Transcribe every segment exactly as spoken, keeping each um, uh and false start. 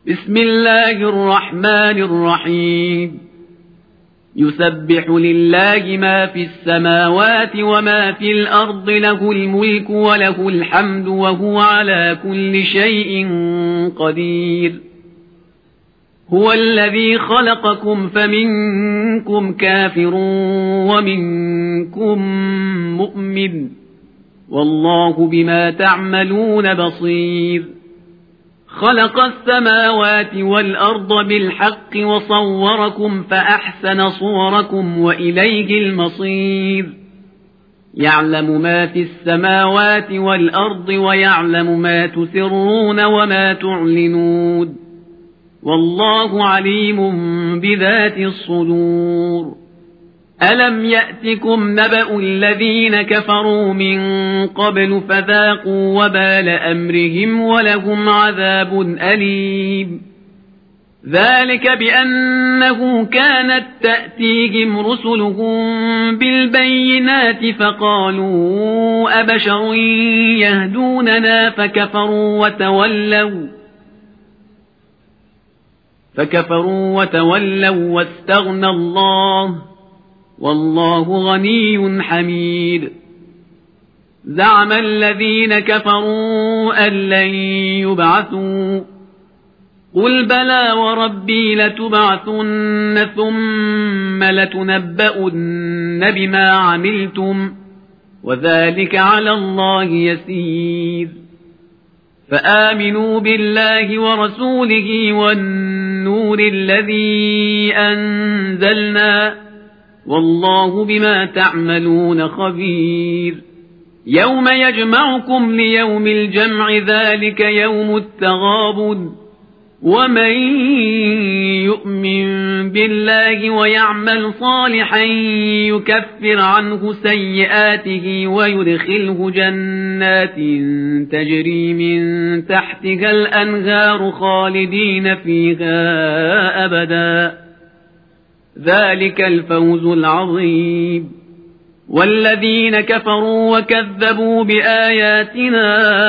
بسم الله الرحمن الرحيم يسبح لله ما في السماوات وما في الأرض له الملك وله الحمد وهو على كل شيء قدير هو الذي خلقكم فمنكم كافر ومنكم مؤمن والله بما تعملون بصير خلق السماوات والأرض بالحق وصوركم فأحسن صوركم وإليه المصير يعلم ما في السماوات والأرض ويعلم ما تسرون وما تعلنون والله عليم بذات الصدور ألم يأتكم نبأ الذين كفروا من قبل فذاقوا وبال أمرهم ولهم عذاب أليم ذلك بأنه كانت تأتيهم رسلهم بالبينات فقالوا أبشر يهدوننا فكفروا وتولوا فكفروا وتولوا واستغنى الله والله غني حميد زعم الذين كفروا أن لن يبعثوا قل بلى وربي لتبعثن ثم لتنبؤن بما عملتم وذلك على الله يسير فآمنوا بالله ورسوله والنور الذي أنزلنا والله بما تعملون خبير يوم يجمعكم ليوم الجمع ذلك يوم التغابن ومن يؤمن بالله ويعمل صالحا يكفر عنه سيئاته ويدخله جنات تجري من تحتها الأنهار خالدين فيها أبدا ذلك الفوز العظيم والذين كفروا وكذبوا بآياتنا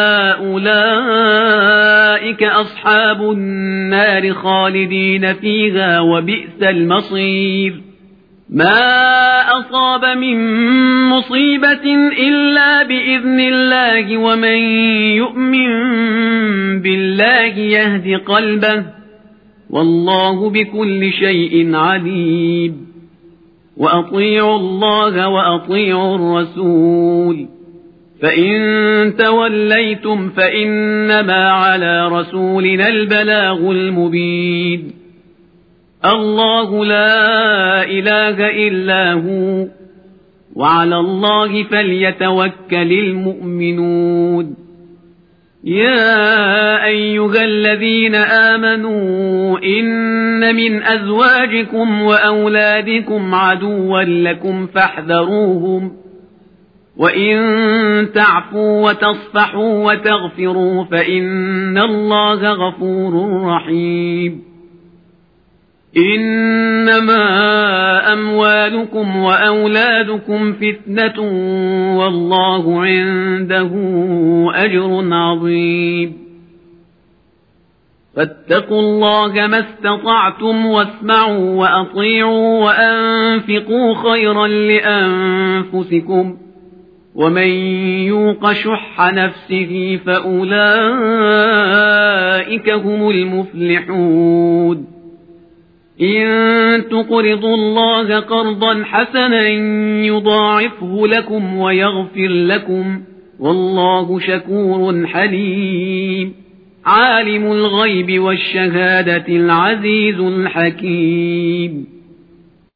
أولئك أصحاب النار خالدين فيها وبئس المصير ما أصاب من مصيبة إلا بإذن الله ومن يؤمن بالله يهد قلبه والله بكل شيء عليم وأطيعوا الله وأطيعوا الرسول فإن توليتم فإنما على رسولنا البلاغ المبين الله لا إله إلا هو وعلى الله فليتوكل المؤمنون يا أيها الذين آمنوا إن من أزواجكم وأولادكم عدوا لكم فاحذروهم وإن تعفوا وتصفحوا وتغفروا فإن الله غفور رحيم إنما أموالكم وأولادكم فتنة والله عنده أجر عظيم فاتقوا الله ما استطعتم واسمعوا وأطيعوا وأنفقوا خيرا لأنفسكم ومن يوق شح نفسه فأولئك هم المفلحون إن تقرضوا الله قرضا حسنا يضاعفه لكم ويغفر لكم والله شكور حليم عالم الغيب والشهادة العزيز الحكيم